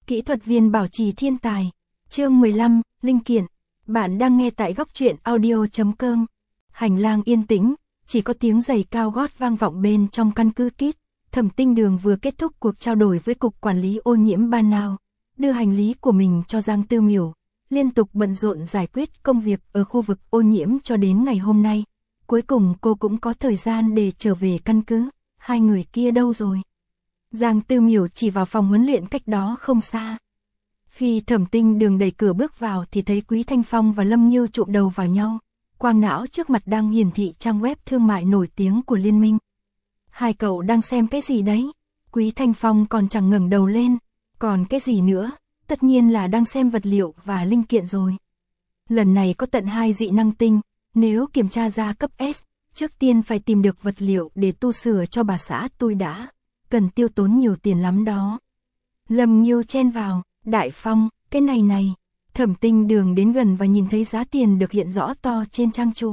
Kỹ thuật viên bảo trì thiên tài. Chương 15, linh kiện. Bạn đang nghe tại góc truyện audio.com. Hành lang yên tĩnh, chỉ có tiếng giày cao gót vang vọng bên trong căn cứ kít. Thẩm Tinh Đường vừa kết thúc cuộc trao đổi với Cục Quản lý ô nhiễm Ban Nào, đưa hành lý của mình cho Giang Tư Miểu, liên tục bận rộn giải quyết công việc ở khu vực ô nhiễm cho đến ngày hôm nay. Cuối cùng cô cũng có thời gian để trở về căn cứ. Hai người kia đâu rồi? Giang Tư Miểu chỉ vào phòng huấn luyện cách đó không xa. Khi Thẩm Tinh Đường đẩy cửa bước vào thì thấy Quý Thanh Phong và Lâm Nhiêu chụm đầu vào nhau. Quang não trước mặt đang hiển thị trang web thương mại nổi tiếng của liên minh. Hai cậu đang xem cái gì đấy? Quý Thanh Phong còn chẳng ngẩng đầu lên. Còn cái gì nữa? Tất nhiên là đang xem vật liệu và linh kiện rồi. Lần này có tận 2 dị năng tinh. Nếu kiểm tra ra cấp S, trước tiên phải tìm được vật liệu để tu sửa cho bà xã tôi đã. Cần tiêu tốn nhiều tiền lắm đó. Lâm Nhiêu chen vào. Đại Phong, cái này. Thẩm Tinh Đường đến gần và nhìn thấy giá tiền được hiện rõ to trên trang chủ.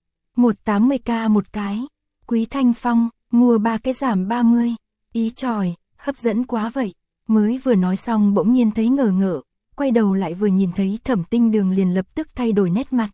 180k một cái. Quý Thanh Phong, mua 3 cái giảm 30. Ý chòi, hấp dẫn quá vậy. Mới vừa nói xong bỗng nhiên thấy ngờ ngợ, quay đầu lại vừa nhìn thấy Thẩm Tinh Đường liền lập tức thay đổi nét mặt.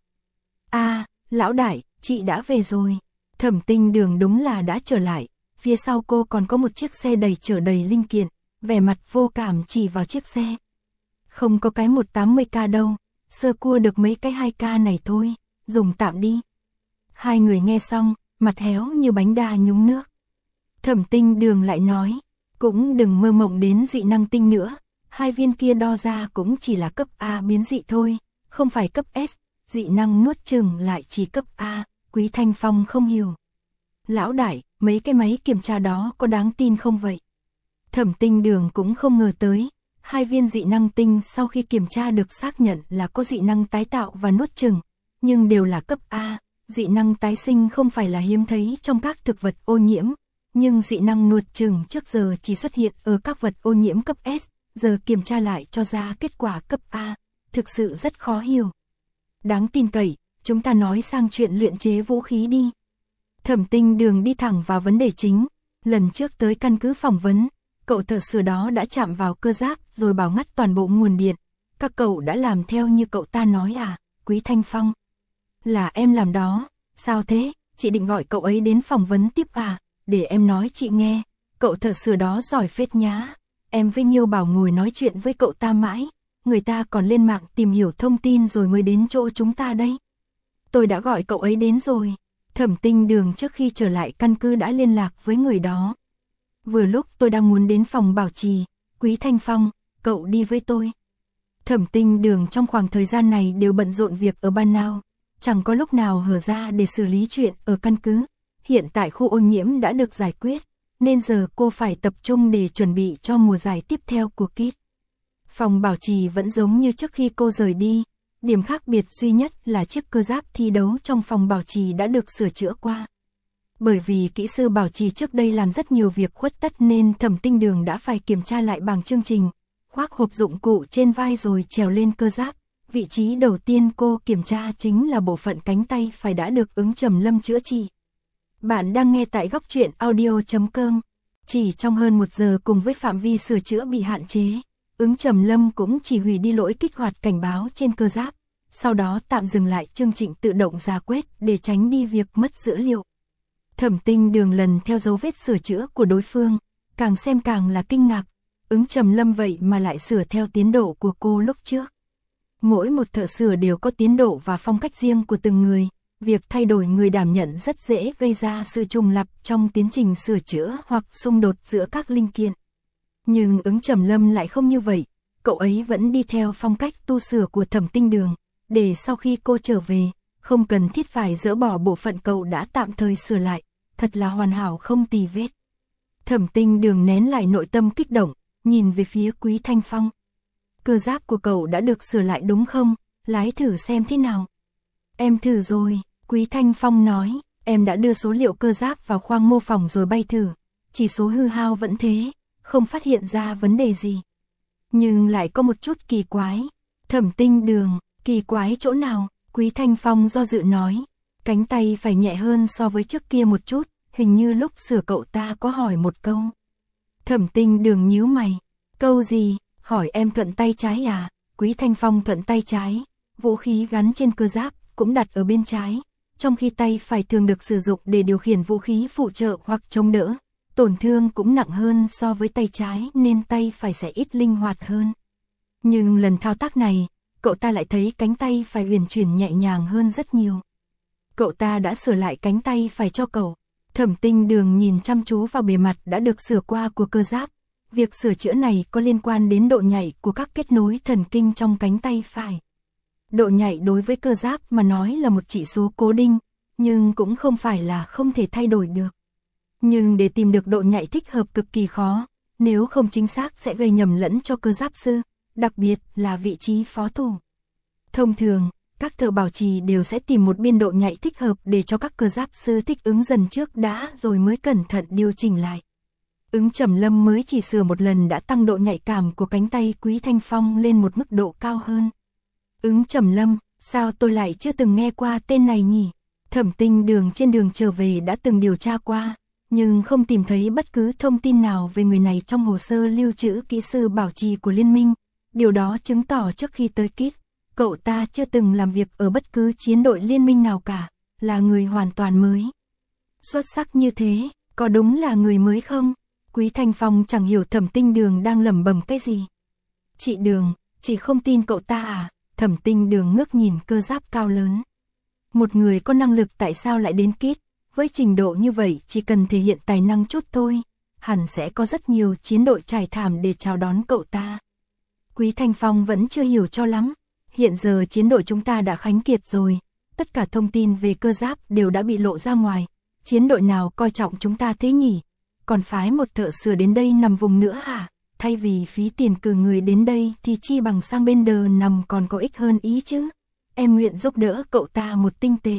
Lão đại, chị đã về rồi. Thẩm Tinh Đường đúng là đã trở lại. Phía sau cô còn có một chiếc xe chở đầy linh kiện, vẻ mặt vô cảm chỉ vào chiếc xe. Không có cái 180k đâu, sơ cua được mấy cái 2k này thôi, dùng tạm đi. Hai người nghe xong, mặt héo như bánh đa nhúng nước. Thẩm Tinh Đường lại nói, cũng đừng mơ mộng đến dị năng tinh nữa, 2 viên kia đo ra cũng chỉ là cấp A biến dị thôi, không phải cấp S, dị năng nuốt chừng lại chỉ cấp A. Quý Thanh Phong không hiểu. Lão đại, mấy cái máy kiểm tra đó có đáng tin không vậy? Thẩm Tinh Đường cũng không ngờ tới, 2 viên dị năng tinh sau khi kiểm tra được xác nhận là có dị năng tái tạo và nuốt chừng, nhưng đều là cấp A. Dị năng tái sinh không phải là hiếm thấy trong các thực vật ô nhiễm, nhưng dị năng nuốt chừng trước giờ chỉ xuất hiện ở các vật ô nhiễm cấp S, giờ kiểm tra lại cho ra kết quả cấp A, thực sự rất khó hiểu. Đáng tin cậy, chúng ta nói sang chuyện luyện chế vũ khí đi. Thẩm Tinh Đường đi thẳng vào vấn đề chính. Lần trước tới căn cứ phỏng vấn, cậu thợ sửa đó đã chạm vào cơ giáp rồi bảo ngắt toàn bộ nguồn điện. Các cậu đã làm theo như cậu ta nói à? Quý Thanh Phong. Là em làm đó. Sao thế? Chị định gọi cậu ấy đến phỏng vấn tiếp à? Để em nói chị nghe. Cậu thợ sửa đó giỏi phết nhá. Em với Nhiêu bảo ngồi nói chuyện với cậu ta mãi. Người ta còn lên mạng tìm hiểu thông tin rồi mới đến chỗ chúng ta đây. Tôi đã gọi cậu ấy đến rồi. Thẩm Tinh Đường trước khi trở lại căn cứ đã liên lạc với người đó. Vừa lúc tôi đang muốn đến phòng bảo trì. Quý Thanh Phong, cậu đi với tôi. Thẩm Tinh Đường trong khoảng thời gian này đều bận rộn việc ở Ban Nào, chẳng có lúc nào hở ra để xử lý chuyện ở căn cứ. Hiện tại khu ô nhiễm đã được giải quyết, nên giờ cô phải tập trung để chuẩn bị cho mùa giải tiếp theo của KIT. Phòng bảo trì vẫn giống như trước khi cô rời đi, điểm khác biệt duy nhất là chiếc cơ giáp thi đấu trong phòng bảo trì đã được sửa chữa qua. Bởi vì kỹ sư bảo trì trước đây làm rất nhiều việc khuất tất nên Thẩm Tinh Đường đã phải kiểm tra lại bảng chương trình, khoác hộp dụng cụ trên vai rồi trèo lên cơ giáp. Vị trí đầu tiên cô kiểm tra chính là bộ phận cánh tay phải đã được Ứng Trầm Lâm chữa trị. Bạn đang nghe tại góc truyện audio.com. Chỉ trong hơn 1 giờ cùng với phạm vi sửa chữa bị hạn chế, Ứng Trầm Lâm cũng chỉ hủy đi lỗi kích hoạt cảnh báo trên cơ giáp, sau đó tạm dừng lại chương trình tự động rà quét để tránh đi việc mất dữ liệu. Thẩm Tinh Đường lần theo dấu vết sửa chữa của đối phương, càng xem càng là kinh ngạc, Ứng Trầm Lâm vậy mà lại sửa theo tiến độ của cô lúc trước. Mỗi một thợ sửa đều có tiến độ và phong cách riêng của từng người, việc thay đổi người đảm nhận rất dễ gây ra sự trùng lặp trong tiến trình sửa chữa hoặc xung đột giữa các linh kiện. Nhưng Ứng Trầm Lâm lại không như vậy, cậu ấy vẫn đi theo phong cách tu sửa của Thẩm Tinh Đường, để sau khi cô trở về, không cần thiết phải dỡ bỏ bộ phận cậu đã tạm thời sửa lại, thật là hoàn hảo không tì vết. Thẩm Tinh Đường nén lại nội tâm kích động, nhìn về phía Quý Thanh Phong. Cơ giáp của cậu đã được sửa lại đúng không? Lái thử xem thế nào. Em thử rồi, Quý Thanh Phong nói, em đã đưa số liệu cơ giáp vào khoang mô phỏng rồi bay thử, chỉ số hư hao vẫn thế, không phát hiện ra vấn đề gì. Nhưng lại có một chút kỳ quái. Thẩm Tinh Đường, kỳ quái chỗ nào? Quý Thanh Phong do dự nói, cánh tay phải nhẹ hơn so với trước kia một chút, hình như lúc sửa cậu ta có hỏi một câu. Thẩm Tinh Đường nhíu mày, câu gì? hỏi em thuận tay trái à? Quý Thanh Phong thuận tay trái, vũ khí gắn trên cơ giáp, cũng đặt ở bên trái, trong khi tay phải thường được sử dụng để điều khiển vũ khí phụ trợ hoặc chống đỡ. Tổn thương cũng nặng hơn so với tay trái nên tay phải sẽ ít linh hoạt hơn. Nhưng lần thao tác này, cậu ta lại thấy cánh tay phải uyển chuyển nhẹ nhàng hơn rất nhiều. Cậu ta đã sửa lại cánh tay phải cho cậu. Thẩm Tinh Đường nhìn chăm chú vào bề mặt đã được sửa qua của cơ giáp. Việc sửa chữa này có liên quan đến độ nhạy của các kết nối thần kinh trong cánh tay phải. Độ nhạy đối với cơ giáp mà nói là một chỉ số cố định, nhưng cũng không phải là không thể thay đổi được. Nhưng để tìm được độ nhạy thích hợp cực kỳ khó, nếu không chính xác sẽ gây nhầm lẫn cho cơ giáp sư, đặc biệt là vị trí phó thủ. Thông thường, các thợ bảo trì đều sẽ tìm một biên độ nhạy thích hợp để cho các cơ giáp sư thích ứng dần trước đã rồi mới cẩn thận điều chỉnh lại. Ứng Trầm Lâm mới chỉ sửa một lần đã tăng độ nhạy cảm của cánh tay Quý Thanh Phong lên một mức độ cao hơn. Ứng Trầm Lâm, sao tôi lại chưa từng nghe qua tên này nhỉ? Thẩm Tinh Đường trên đường trở về đã từng điều tra qua, nhưng không tìm thấy bất cứ thông tin nào về người này trong hồ sơ lưu trữ kỹ sư bảo trì của liên minh. Điều đó chứng tỏ trước khi tới KISS, cậu ta chưa từng làm việc ở bất cứ chiến đội liên minh nào cả, là người hoàn toàn mới. Xuất sắc như thế, có đúng là người mới không? Quý Thanh Phong chẳng hiểu Thẩm Tinh Đường đang lẩm bẩm cái gì. Chị Đường, chị không tin cậu ta à? Thẩm Tinh Đường ngước nhìn cơ giáp cao lớn. Một người có năng lực tại sao lại đến KISS? Với trình độ như vậy chỉ cần thể hiện tài năng chút thôi, hẳn sẽ có rất nhiều chiến đội trải thảm để chào đón cậu ta. Quý Thanh Phong vẫn chưa hiểu cho lắm. Hiện giờ chiến đội chúng ta đã khánh kiệt rồi, tất cả thông tin về cơ giáp đều đã bị lộ ra ngoài. Chiến đội nào coi trọng chúng ta thế nhỉ? Còn phái một thợ sửa đến đây nằm vùng nữa hả? Thay vì phí tiền cử người đến đây thì chi bằng sang bên đờ nằm còn có ích hơn ý chứ. Em nguyện giúp đỡ cậu ta một tinh tệ.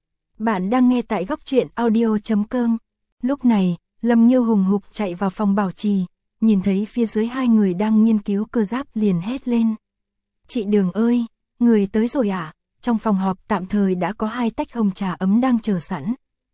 Bạn đang nghe tại góc truyện audio.com. Lúc này, Lâm Nhiêu hùng hục chạy vào phòng bảo trì, nhìn thấy phía dưới hai người đang nghiên cứu cơ giáp liền hét lên. Chị Đường ơi, người tới rồi à? Trong phòng họp tạm thời đã có 2 tách hồng trà ấm đang chờ sẵn.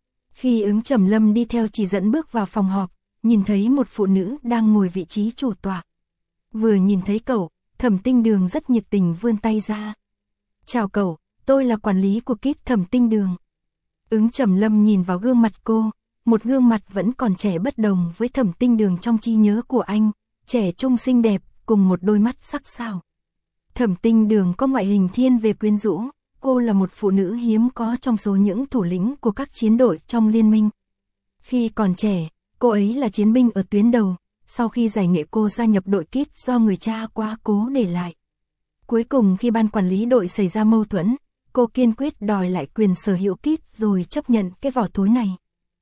Khi Ứng Trầm Lâm đi theo chỉ dẫn bước vào phòng họp, nhìn thấy một phụ nữ đang ngồi vị trí chủ tọa. Vừa nhìn thấy cậu, Thẩm Tinh Đường rất nhiệt tình vươn tay ra. Chào cậu, tôi là quản lý của KISS Thẩm Tinh Đường. Ứng Trầm Lâm nhìn vào gương mặt cô, một gương mặt vẫn còn trẻ bất đồng với Thẩm Tinh Đường trong trí nhớ của anh, trẻ trung xinh đẹp, cùng một đôi mắt sắc sảo. Thẩm Tinh Đường có ngoại hình thiên về quyến rũ, cô là một phụ nữ hiếm có trong số những thủ lĩnh của các chiến đội trong liên minh. Khi còn trẻ, cô ấy là chiến binh ở tuyến đầu, sau khi giải nghệ cô gia nhập đội KISS do người cha quá cố để lại. Cuối cùng khi ban quản lý đội xảy ra mâu thuẫn, cô kiên quyết đòi lại quyền sở hữu KISS rồi chấp nhận cái vỏ thối này.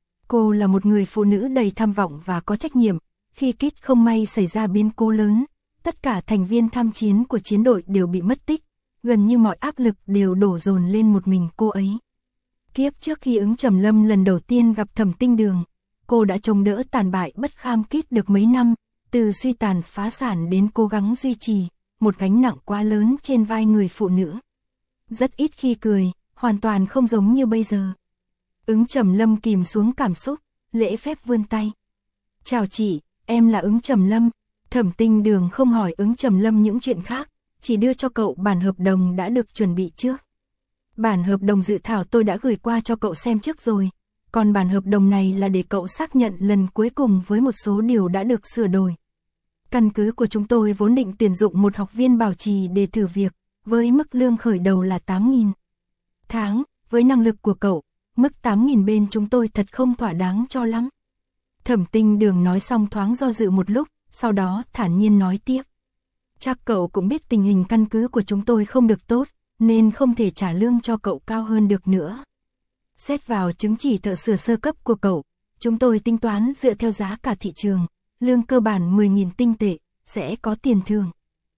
Cô là một người phụ nữ đầy tham vọng và có trách nhiệm, khi KISS không may xảy ra biến cố lớn, tất cả thành viên tham chiến của chiến đội đều bị mất tích, gần như mọi áp lực đều đổ dồn lên một mình cô ấy. Kiếp trước khi Ứng Trầm Lâm lần đầu tiên gặp Thẩm Tinh Đường, cô đã chống đỡ tàn bại bất kham KISS được mấy năm, từ suy tàn phá sản đến cố gắng duy trì, một gánh nặng quá lớn trên vai người phụ nữ. Rất ít khi cười, hoàn toàn không giống như bây giờ. Ứng Trầm Lâm kìm xuống cảm xúc, lễ phép vươn tay. Chào chị, em là Ứng Trầm Lâm. Thẩm Tinh Đường không hỏi Ứng Trầm Lâm những chuyện khác, chỉ đưa cho cậu bản hợp đồng đã được chuẩn bị trước. Bản hợp đồng dự thảo tôi đã gửi qua cho cậu xem trước rồi, còn bản hợp đồng này là để cậu xác nhận lần cuối cùng với một số điều đã được sửa đổi. Căn cứ của chúng tôi vốn định tuyển dụng một học viên bảo trì để thử việc, với mức lương khởi đầu là 8.000 tháng, với năng lực của cậu, mức 8.000 bên chúng tôi thật không thỏa đáng cho lắm. Thẩm Tinh Đường nói xong thoáng do dự một lúc, sau đó thản nhiên nói tiếp. Chắc cậu cũng biết tình hình căn cứ của chúng tôi không được tốt, nên không thể trả lương cho cậu cao hơn được nữa. Xét vào chứng chỉ thợ sửa sơ cấp của cậu, chúng tôi tính toán dựa theo giá cả thị trường, lương cơ bản 10.000 tinh tệ, sẽ có tiền thưởng.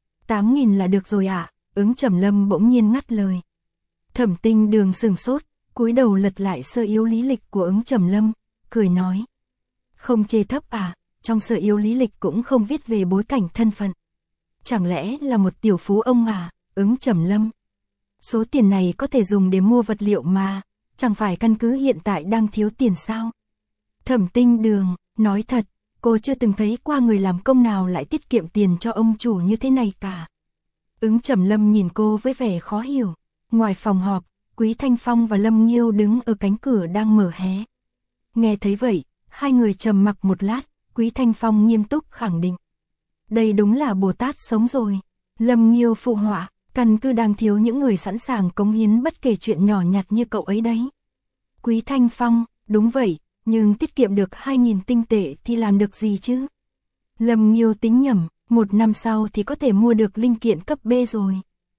8.000 là được rồi ạ, Ứng Trầm Lâm bỗng nhiên ngắt lời. Thẩm Tinh Đường sừng sốt, cúi đầu lật lại sơ yếu lý lịch của Ứng Trầm Lâm, cười nói. Không chê thấp à, trong sơ yếu lý lịch cũng không viết về bối cảnh thân phận. Chẳng lẽ là một tiểu phú ông à, Ứng Trầm Lâm. Số tiền này có thể dùng để mua vật liệu mà, chẳng phải căn cứ hiện tại đang thiếu tiền sao? Thẩm Tinh Đường, nói thật, cô chưa từng thấy qua người làm công nào lại tiết kiệm tiền cho ông chủ như thế này cả. Ứng Trầm Lâm nhìn cô với vẻ khó hiểu. Ngoài phòng họp, Quý Thanh Phong và Lâm Nghiêu đứng ở cánh cửa đang mở hé. Nghe thấy vậy, hai người trầm mặc một lát, Quý Thanh Phong nghiêm túc khẳng định. Đây đúng là Bồ Tát sống rồi. Lâm Nghiêu phụ họa, căn cứ đang thiếu những người sẵn sàng cống hiến bất kể chuyện nhỏ nhặt như cậu ấy đấy. Quý Thanh Phong, đúng vậy, nhưng tiết kiệm được 2.000 tinh tệ thì làm được gì chứ? Lâm Nghiêu tính nhẩm, 1 năm sau thì có thể mua được linh kiện cấp B rồi.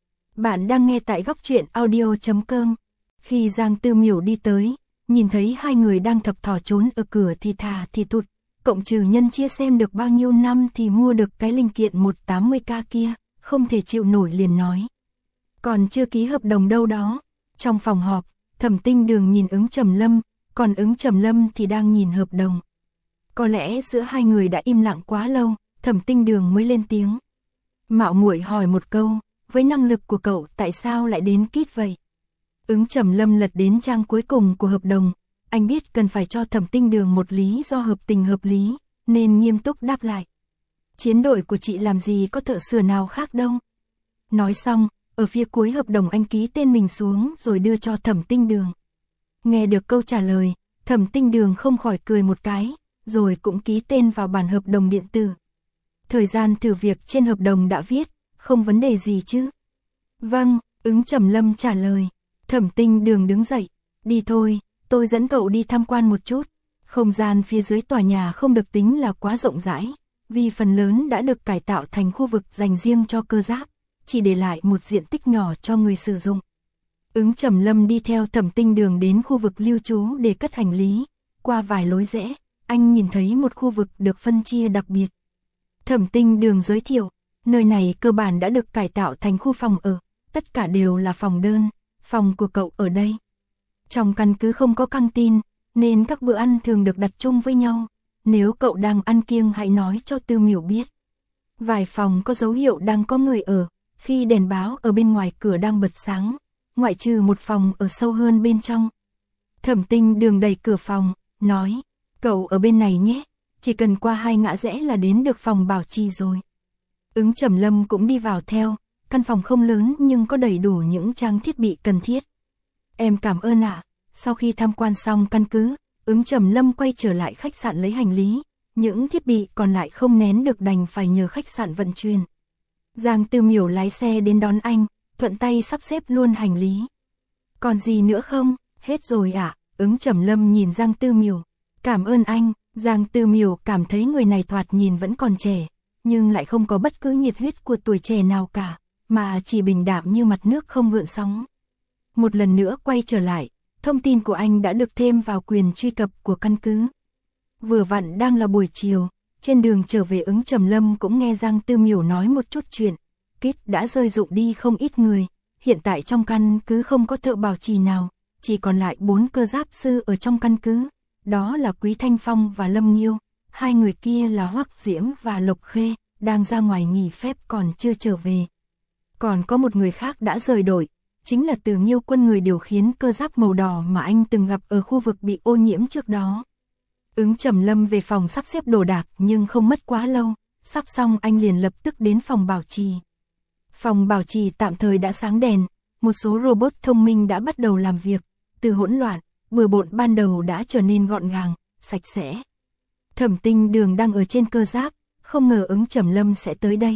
Bạn đang nghe tại góc truyện audio.com. Khi Giang Tư Miểu đi tới, nhìn thấy hai người đang thập thò trốn ở cửa thì thà thì thụt, cộng trừ nhân chia xem được bao nhiêu năm thì mua được cái linh kiện 180k kia, không thể chịu nổi liền nói. Còn chưa ký hợp đồng đâu đó. Trong phòng họp, Thẩm Tinh Đường nhìn Ứng Trầm Lâm, còn Ứng Trầm Lâm thì đang nhìn hợp đồng. Có lẽ giữa hai người đã im lặng quá lâu, Thẩm Tinh Đường mới lên tiếng. Mạo muội hỏi một câu, với năng lực của cậu tại sao lại đến KIT vậy? Ứng Trầm Lâm lật đến trang cuối cùng của hợp đồng, anh biết cần phải cho Thẩm Tinh Đường một lý do hợp tình hợp lý, nên nghiêm túc đáp lại. Chiến đội của chị làm gì có thợ sửa nào khác đâu. Nói xong, ở phía cuối hợp đồng anh ký tên mình xuống rồi đưa cho Thẩm Tinh Đường. Nghe được câu trả lời, Thẩm Tinh Đường không khỏi cười một cái, rồi cũng ký tên vào bản hợp đồng điện tử. Thời gian thử việc trên hợp đồng đã viết, không vấn đề gì chứ? Vâng, Ứng Trầm Lâm trả lời. Thẩm Tinh Đường đứng dậy, đi thôi, tôi dẫn cậu đi tham quan một chút. Không gian phía dưới tòa nhà không được tính là quá rộng rãi, vì phần lớn đã được cải tạo thành khu vực dành riêng cho cơ giáp, chỉ để lại một diện tích nhỏ cho người sử dụng. Ứng Trầm Lâm đi theo Thẩm Tinh Đường đến khu vực lưu trú để cất hành lý. Qua vài lối rẽ, anh nhìn thấy một khu vực được phân chia đặc biệt. Thẩm Tinh Đường giới thiệu, nơi này cơ bản đã được cải tạo thành khu phòng ở, tất cả đều là phòng đơn, phòng của cậu ở đây. Trong căn cứ không có căng tin, nên các bữa ăn thường được đặt chung với nhau. Nếu cậu đang ăn kiêng hãy nói cho Tư Miểu biết. Vài phòng có dấu hiệu đang có người ở, khi đèn báo ở bên ngoài cửa đang bật sáng, ngoại trừ một phòng ở sâu hơn bên trong. Thẩm Tinh Đường đẩy cửa phòng, nói, cậu ở bên này nhé, chỉ cần qua 2 ngã rẽ là đến được phòng bảo trì rồi. Ứng Trầm Lâm cũng đi vào theo, căn phòng không lớn nhưng có đầy đủ những trang thiết bị cần thiết. Em cảm ơn ạ. Sau khi tham quan xong căn cứ, Ứng Trầm Lâm quay trở lại khách sạn lấy hành lý, những thiết bị còn lại không nén được đành phải nhờ khách sạn vận chuyển. Giang Tư Miểu lái xe đến đón anh, thuận tay sắp xếp luôn hành lý. Còn gì nữa không? Hết rồi ạ. Ứng Trầm Lâm nhìn Giang Tư Miểu. Cảm ơn anh. Giang Tư Miểu cảm thấy người này thoạt nhìn vẫn còn trẻ, nhưng lại không có bất cứ nhiệt huyết của tuổi trẻ nào cả, mà chỉ bình đạm như mặt nước không gợn sóng. Một lần nữa quay trở lại, thông tin của anh đã được thêm vào quyền truy cập của căn cứ. Vừa vặn đang là buổi chiều, trên đường trở về Ứng Trầm Lâm cũng nghe Giang Tư Miểu nói một chút chuyện. KIT đã rơi rụng đi không ít người, hiện tại trong căn cứ không có thợ bảo trì nào, chỉ còn lại 4 cơ giáp sư ở trong căn cứ. Đó là Quý Thanh Phong và Lâm Nghiêu, 2 người kia là Hoắc Diễm và Lộc Khê, đang ra ngoài nghỉ phép còn chưa trở về. Còn có một người khác đã rời đội, chính là Từ Nghiêu Quân, người điều khiển cơ giáp màu đỏ mà anh từng gặp ở khu vực bị ô nhiễm trước đó. Ứng Trầm Lâm về phòng sắp xếp đồ đạc nhưng không mất quá lâu, sắp xong anh liền lập tức đến phòng bảo trì. Phòng bảo trì tạm thời đã sáng đèn, một số robot thông minh đã bắt đầu làm việc, từ hỗn loạn, bừa bộn ban đầu đã trở nên gọn gàng, sạch sẽ. Thẩm Tinh Đường đang ở trên cơ giáp, không ngờ Ứng Trầm Lâm sẽ tới đây.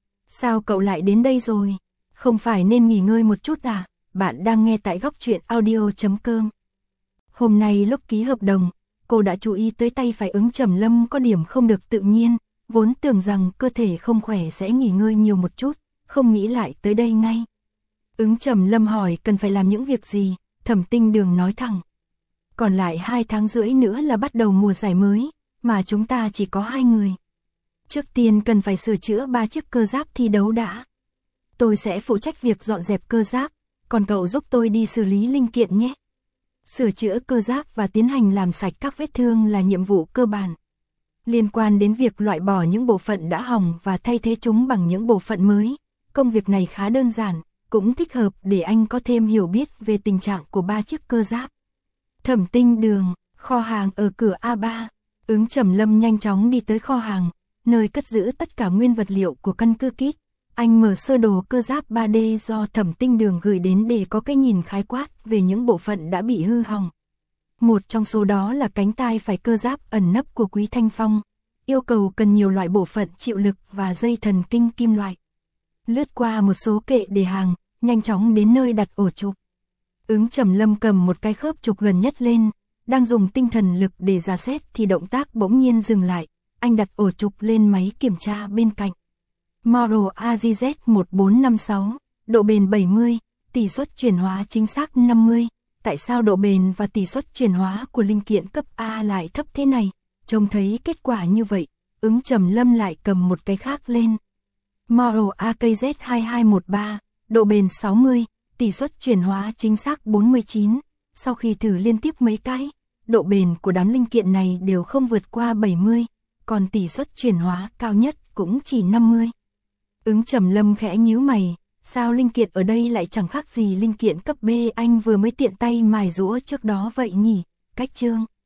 Sao cậu lại đến đây rồi? Không phải nên nghỉ ngơi một chút à? Bạn đang nghe tại góc truyện audio.com. Hôm nay lúc ký hợp đồng, cô đã chú ý tới tay phải Ứng Trầm Lâm có điểm không được tự nhiên, vốn tưởng rằng cơ thể không khỏe sẽ nghỉ ngơi nhiều một chút, không nghĩ lại tới đây ngay. Ứng Trầm Lâm hỏi cần phải làm những việc gì, Thẩm Tinh Đường nói thẳng. Còn lại 2 tháng rưỡi nữa là bắt đầu mùa giải mới, mà chúng ta chỉ có 2 người. Trước tiên cần phải sửa chữa 3 chiếc cơ giáp thi đấu đã. Tôi sẽ phụ trách việc dọn dẹp cơ giáp, còn cậu giúp tôi đi xử lý linh kiện nhé. Sửa chữa cơ giáp và tiến hành làm sạch các vết thương là nhiệm vụ cơ bản. Liên quan đến việc loại bỏ những bộ phận đã hỏng và thay thế chúng bằng những bộ phận mới, công việc này khá đơn giản, cũng thích hợp để anh có thêm hiểu biết về tình trạng của 3 chiếc cơ giáp. Thẩm Tinh Đường, kho hàng ở cửa A3. Ứng Trầm Lâm nhanh chóng đi tới kho hàng, nơi cất giữ tất cả nguyên vật liệu của căn cứ kit. Anh mở sơ đồ cơ giáp 3D do Thẩm Tinh Đường gửi đến để có cái nhìn khái quát về những bộ phận đã bị hư hỏng. Một trong số đó là cánh tai phải cơ giáp ẩn nấp của Quý Thanh Phong, yêu cầu cần nhiều loại bộ phận chịu lực và dây thần kinh kim loại. Lướt qua một số kệ để hàng, nhanh chóng đến nơi đặt ổ trục. Ứng Trầm Lâm cầm một cái khớp trục gần nhất lên, đang dùng tinh thần lực để dò xét thì động tác bỗng nhiên dừng lại, anh đặt ổ trục lên máy kiểm tra bên cạnh. Model AZZ1456, độ bền 70, tỷ suất chuyển hóa chính xác 50. Tại sao độ bền và tỷ suất chuyển hóa của linh kiện cấp A lại thấp thế này? Trông thấy kết quả như vậy, Ứng Trầm Lâm lại cầm một cái khác lên. Model AKZ2213, độ bền 60, tỷ suất chuyển hóa chính xác 49. Sau khi thử liên tiếp mấy cái, độ bền của đám linh kiện này đều không vượt qua 70, còn tỷ suất chuyển hóa cao nhất cũng chỉ 50. Ứng Trầm Lâm khẽ nhíu mày, sao linh kiện ở đây lại chẳng khác gì linh kiện cấp B anh vừa mới tiện tay mài giũa trước đó vậy nhỉ? Cách chương